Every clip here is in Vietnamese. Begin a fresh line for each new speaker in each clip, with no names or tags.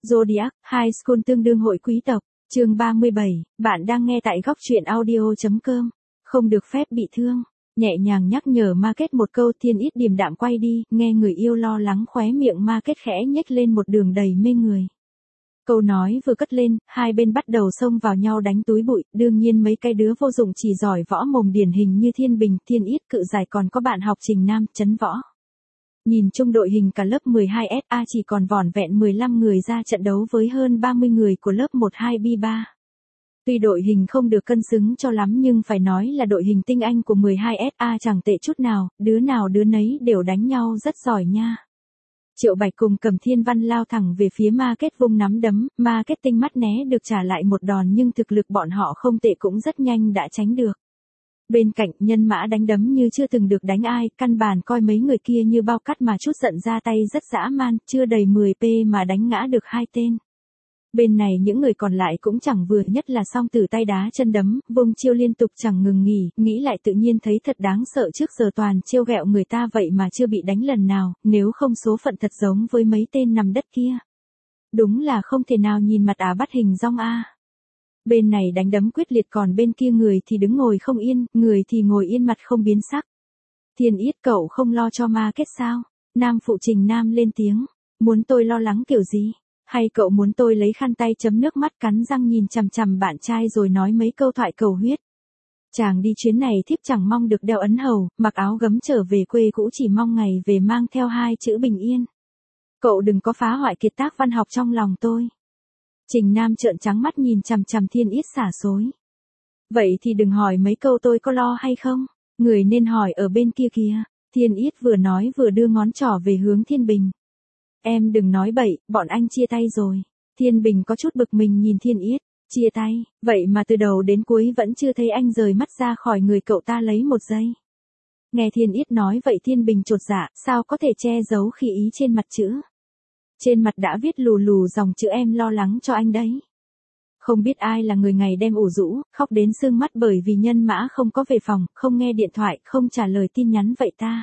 Zodiac, High School tương đương hội quý tộc, chương 37, bạn đang nghe tại góc truyện audio.com, không được phép bị thương. Nhẹ nhàng nhắc nhở Market một câu, Thiên Ít điềm đạm quay đi, nghe người yêu lo lắng khóe miệng Market khẽ nhếch lên một đường đầy mê người. Câu nói vừa cất lên, hai bên bắt đầu xông vào nhau đánh túi bụi, đương nhiên mấy cái đứa vô dụng chỉ giỏi võ mồm điển hình như Thiên Bình, Thiên Ít, Cự Giải còn có bạn học Trình Nam, Trấn Võ. Nhìn chung đội hình cả lớp 12SA chỉ còn vỏn vẹn 15 người ra trận đấu với hơn 30 người của lớp 12B3. Tuy đội hình không được cân xứng cho lắm nhưng phải nói là đội hình tinh anh của 12SA chẳng tệ chút nào đứa nấy đều đánh nhau rất giỏi nha. Triệu Bạch cùng Cầm Thiên Văn lao thẳng về phía Market vung nắm đấm, Market tinh mắt né được trả lại một đòn nhưng thực lực bọn họ không tệ cũng rất nhanh đã tránh được. Bên cạnh Nhân Mã đánh đấm như chưa từng được đánh ai, căn bản coi mấy người kia như bao cắt mà chút giận ra tay rất dã man, chưa đầy 10p mà đánh ngã được hai tên. Bên này những người còn lại cũng chẳng vừa, nhất là song tử tay đá chân đấm, vung chiêu liên tục chẳng ngừng nghỉ, nghĩ lại tự nhiên thấy thật đáng sợ, trước giờ toàn trêu ghẹo người ta vậy mà chưa bị đánh lần nào, nếu không số phận thật giống với mấy tên nằm đất kia. Đúng là không thể nào nhìn mặt bắt hình dong a. Bên này đánh đấm quyết liệt còn bên kia người thì đứng ngồi không yên, người thì ngồi yên mặt không biến sắc. Thiên Ít, cậu không lo cho Market sao? Nam phụ Trình Nam lên tiếng. Muốn tôi lo lắng kiểu gì? Hay cậu muốn tôi lấy khăn tay chấm nước mắt cắn răng nhìn chằm chằm bạn trai rồi nói mấy câu thoại cầu huyết? Chàng đi chuyến này thiếp chẳng mong được đeo ấn hầu, mặc áo gấm trở về quê cũ chỉ mong ngày về mang theo hai chữ bình yên. Cậu đừng có phá hoại kiệt tác văn học trong lòng tôi. Trình Nam trợn trắng mắt nhìn chằm chằm Thiên Ít xả xối. Vậy thì đừng hỏi mấy câu tôi có lo hay không, người nên hỏi ở bên kia kìa. Thiên Ít vừa nói vừa đưa ngón trỏ về hướng Thiên Bình. Em đừng nói bậy, bọn anh chia tay rồi. Thiên Bình có chút bực mình nhìn Thiên Ít. Chia tay, vậy mà từ đầu đến cuối vẫn chưa thấy anh rời mắt ra khỏi người cậu ta lấy một giây. Nghe Thiên Ít nói vậy Thiên Bình chột dạ, sao có thể che giấu khi ý trên mặt chữ. Trên mặt đã viết lù lù dòng chữ em lo lắng cho anh đấy. Không biết ai là người ngày đêm ủ rũ, khóc đến sương mắt bởi vì Nhân Mã không có về phòng, không nghe điện thoại, không trả lời tin nhắn vậy ta.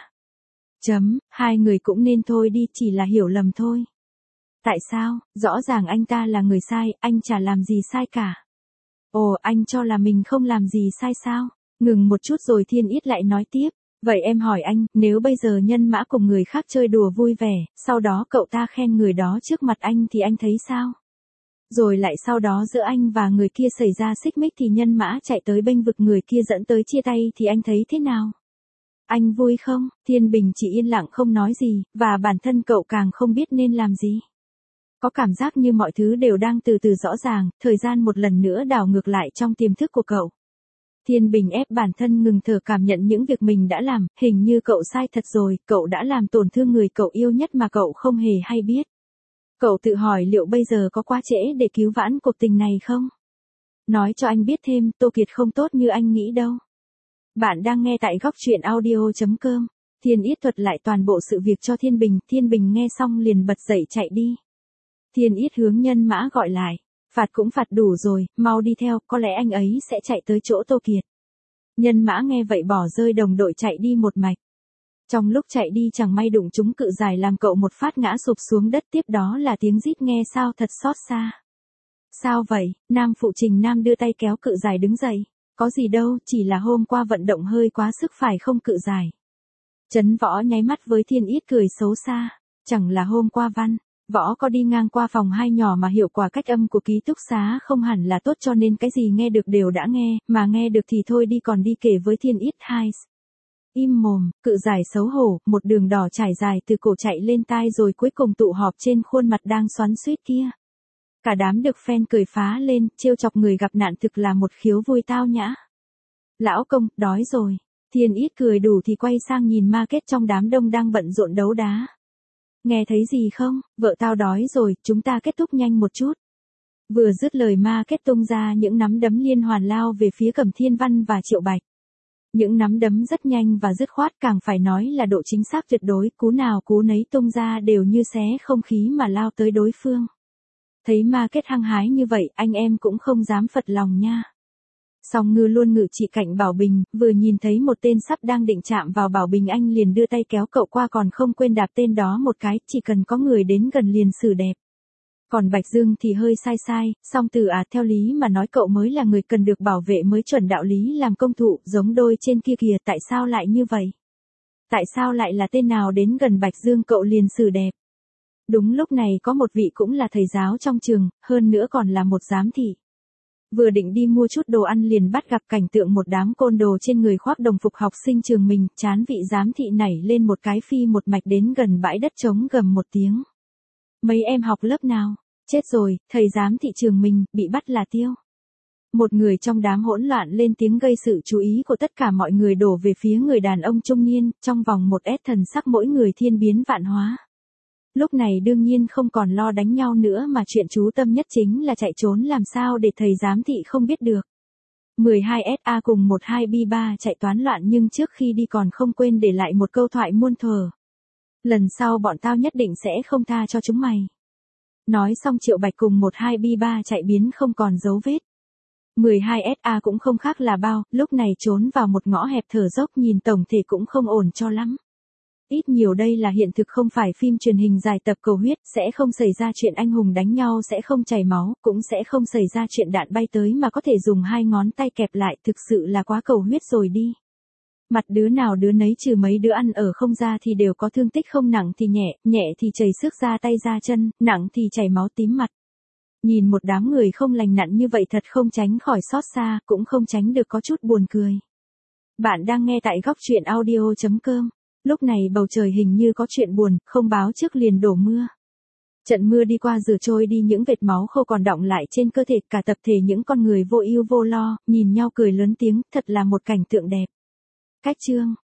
Hai người cũng nên thôi đi, chỉ là hiểu lầm thôi. Tại sao? Rõ ràng anh ta là người sai, anh chả làm gì sai cả. Ồ, anh cho là mình không làm gì sai sao? Ngừng một chút rồi Thiên Ít lại nói tiếp. Vậy em hỏi anh, nếu bây giờ Nhân Mã cùng người khác chơi đùa vui vẻ, sau đó cậu ta khen người đó trước mặt anh thì anh thấy sao? Rồi lại sau đó giữa anh và người kia xảy ra xích mích thì Nhân Mã chạy tới bênh vực người kia dẫn tới chia tay thì anh thấy thế nào? Anh vui không? Thiên Bình chỉ yên lặng không nói gì, và bản thân cậu càng không biết nên làm gì. Có cảm giác như mọi thứ đều đang từ từ rõ ràng, thời gian một lần nữa đảo ngược lại trong tiềm thức của cậu. Thiên Bình ép bản thân ngừng thở cảm nhận những việc mình đã làm, hình như cậu sai thật rồi, cậu đã làm tổn thương người cậu yêu nhất mà cậu không hề hay biết. Cậu tự hỏi liệu bây giờ có quá trễ để cứu vãn cuộc tình này không? Nói cho anh biết thêm, Tô Kiệt không tốt như anh nghĩ đâu. Bạn đang nghe tại góc truyện audio.com. Thiên Ít thuật lại toàn bộ sự việc cho Thiên Bình nghe xong liền bật dậy chạy đi. Thiên Ít hướng Nhân Mã gọi lại. Phạt cũng phạt đủ rồi, mau đi theo, có lẽ anh ấy sẽ chạy tới chỗ Tô Kiệt. Nhân Mã nghe vậy bỏ rơi đồng đội chạy đi một mạch. Trong lúc chạy đi chẳng may đụng trúng Cự Giải làm cậu một phát ngã sụp xuống đất, tiếp đó là tiếng rít nghe sao thật xót xa. Sao vậy? Nam phụ Trình Nam đưa tay kéo Cự Giải đứng dậy. Có gì đâu, chỉ là hôm qua vận động hơi quá sức phải không Cự Giải? Trấn Võ nháy mắt với Thiên Ít cười xấu xa. Chẳng là hôm qua Võ có đi ngang qua phòng 2 nhỏ mà hiệu quả cách âm của ký túc xá không hẳn là tốt cho nên cái gì nghe được đều đã nghe, mà nghe được thì thôi đi còn đi kể với Thiên Ít hai. Im mồm, Cự Giải xấu hổ, một đường đỏ trải dài từ cổ chạy lên tai rồi cuối cùng tụ họp trên khuôn mặt đang xoắn xuýt kia. Cả đám được fan cười phá lên, trêu chọc người gặp nạn thực là một khiếu vui tao nhã. Lão công, đói rồi. Thiên Ít cười đủ thì quay sang nhìn Market trong đám đông đang bận rộn đấu đá. Nghe thấy gì không? Vợ tao đói rồi, chúng ta kết thúc nhanh một chút. Vừa dứt lời Market tung ra những nắm đấm liên hoàn lao về phía Cầm Thiên Văn và Triệu Bạch. Những nắm đấm rất nhanh và dứt khoát, càng phải nói là độ chính xác tuyệt đối, cú nào cú nấy tung ra đều như xé không khí mà lao tới đối phương. Thấy Market hăng hái như vậy, anh em cũng không dám phật lòng nha. Song Ngư luôn ngự trị cạnh Bảo Bình, vừa nhìn thấy một tên sắp đang định chạm vào Bảo Bình anh liền đưa tay kéo cậu qua còn không quên đạp tên đó một cái, chỉ cần có người đến gần liền xử đẹp. Còn Bạch Dương thì hơi sai sai, song từ theo lý mà nói cậu mới là người cần được bảo vệ mới chuẩn đạo lý làm công thụ, giống đôi trên kia kìa, tại sao lại như vậy? Tại sao lại là tên nào đến gần Bạch Dương cậu liền xử đẹp? Đúng lúc này có một vị cũng là thầy giáo trong trường, hơn nữa còn là một giám thị. Vừa định đi mua chút đồ ăn liền bắt gặp cảnh tượng một đám côn đồ trên người khoác đồng phục học sinh trường mình, chán vị giám thị nảy lên một cái phi một mạch đến gần bãi đất trống gầm một tiếng. Mấy em học lớp nào? Chết rồi, thầy giám thị trường mình, bị bắt là tiêu. Một người trong đám hỗn loạn lên tiếng gây sự chú ý của tất cả mọi người đổ về phía người đàn ông trung niên, trong vòng một thần sắc mỗi người thiên biến vạn hóa. Lúc này đương nhiên không còn lo đánh nhau nữa mà chuyện chú tâm nhất chính là chạy trốn làm sao để thầy giám thị không biết được. 12SA cùng 12B3 chạy toán loạn nhưng trước khi đi còn không quên để lại một câu thoại muôn thuở. Lần sau bọn tao nhất định sẽ không tha cho chúng mày. Nói xong Triệu Bạch cùng 12B3 chạy biến không còn dấu vết. 12SA cũng không khác là bao, lúc này trốn vào một ngõ hẹp thở dốc nhìn tổng thể cũng không ổn cho lắm. Ít nhiều đây là hiện thực không phải phim truyền hình dài tập cầu huyết, sẽ không xảy ra chuyện anh hùng đánh nhau sẽ không chảy máu, cũng sẽ không xảy ra chuyện đạn bay tới mà có thể dùng hai ngón tay kẹp lại, thực sự là quá cầu huyết rồi đi. Mặt đứa nào đứa nấy trừ mấy đứa ăn ở không ra thì đều có thương tích không nặng thì nhẹ, nhẹ thì chảy xước da tay da chân, nặng thì chảy máu tím mặt. Nhìn một đám người không lành lặn như vậy thật không tránh khỏi xót xa, cũng không tránh được có chút buồn cười. Bạn đang nghe tại góc truyện audio.com. Lúc này bầu trời hình như có chuyện buồn, không báo trước liền đổ mưa. Trận mưa đi qua rửa trôi đi những vệt máu khô còn đọng lại trên cơ thể cả tập thể những con người vô ưu vô lo, nhìn nhau cười lớn tiếng, thật là một cảnh tượng đẹp. Cách chương